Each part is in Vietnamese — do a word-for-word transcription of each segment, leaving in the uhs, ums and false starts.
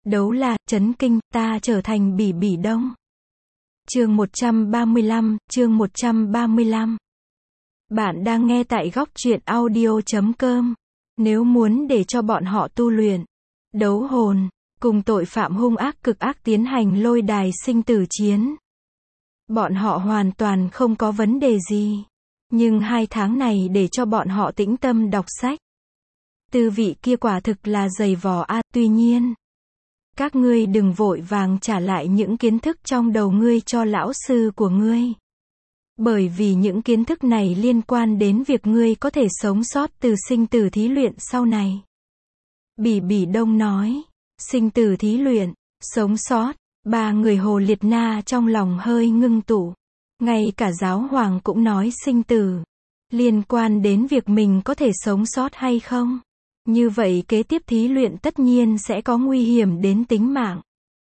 Đấu là, chấn kinh, ta trở thành Bỉ Bỉ Đông. Chương một trăm ba mươi lăm, chương một trăm ba mươi lăm. Bạn đang nghe tại góc truyện audio chấm com. Nếu muốn để cho bọn họ tu luyện, đấu hồn, cùng tội phạm hung ác cực ác tiến hành lôi đài sinh tử chiến, bọn họ hoàn toàn không có vấn đề gì. Nhưng hai tháng này để cho bọn họ tĩnh tâm đọc sách. Tư vị kia quả thực là dày vò a, tuy nhiên, các ngươi đừng vội vàng trả lại những kiến thức trong đầu ngươi cho lão sư của ngươi. Bởi vì những kiến thức này liên quan đến việc ngươi có thể sống sót từ sinh tử thí luyện sau này. Bỉ Bỉ Đông nói, sinh tử thí luyện, sống sót, ba người Hồ Liệt Na trong lòng hơi ngưng tụ. Ngay cả giáo hoàng cũng nói sinh tử, liên quan đến việc mình có thể sống sót hay không. Như vậy kế tiếp thí luyện tất nhiên sẽ có nguy hiểm đến tính mạng.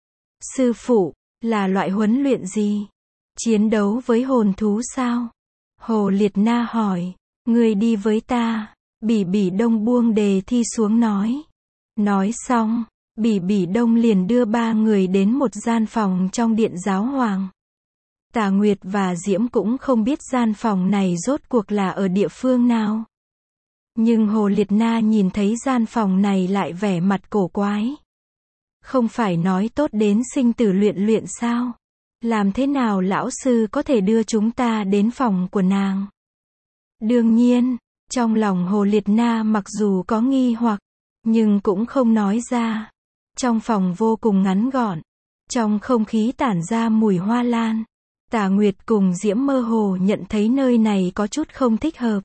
Sư phụ, là loại huấn luyện gì? Chiến đấu với hồn thú sao? Hồ Liệt Na hỏi. Ngươi đi với ta. Bỉ Bỉ Đông buông đề thi xuống nói. Nói xong, Bỉ Bỉ Đông liền đưa ba người đến một gian phòng trong điện giáo hoàng. Tà Nguyệt và Diễm cũng không biết gian phòng này rốt cuộc là ở địa phương nào. Nhưng Hồ Liệt Na nhìn thấy gian phòng này lại vẻ mặt cổ quái. Không phải nói tốt đến sinh tử luyện luyện sao? Làm thế nào lão sư có thể đưa chúng ta đến phòng của nàng? Đương nhiên, trong lòng Hồ Liệt Na mặc dù có nghi hoặc, nhưng cũng không nói ra. Trong phòng vô cùng ngắn gọn, trong không khí tản ra mùi hoa lan. Tà Nguyệt cùng Diễm mơ hồ nhận thấy nơi này có chút không thích hợp.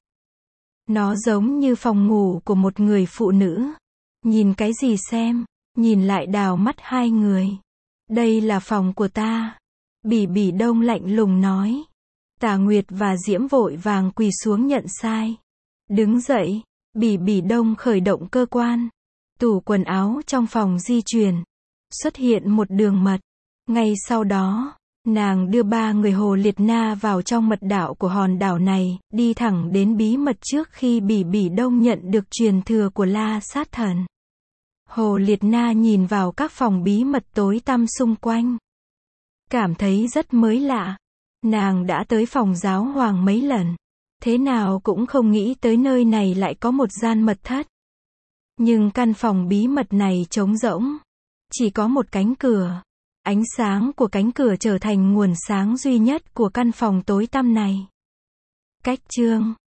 Nó giống như phòng ngủ của một người phụ nữ. Nhìn cái gì xem? Nhìn lại đào mắt hai người. Đây là phòng của ta. Bỉ Bỉ Đông lạnh lùng nói. Tà Nguyệt và Diễm vội vàng quỳ xuống nhận sai. Đứng dậy, Bỉ Bỉ Đông khởi động cơ quan. Tủ quần áo trong phòng di chuyển. Xuất hiện một đường mật. Ngay sau đó, nàng đưa ba người Hồ Liệt Na vào trong mật đạo của hòn đảo này, đi thẳng đến bí mật trước khi Bỉ Bỉ Đông nhận được truyền thừa của La Sát Thần. Hồ Liệt Na nhìn vào các phòng bí mật tối tăm xung quanh. Cảm thấy rất mới lạ. Nàng đã tới phòng giáo hoàng mấy lần. Thế nào cũng không nghĩ tới nơi này lại có một gian mật thất. Nhưng căn phòng bí mật này trống rỗng. Chỉ có một cánh cửa. Ánh sáng của cánh cửa trở thành nguồn sáng duy nhất của căn phòng tối tăm này. Cách chương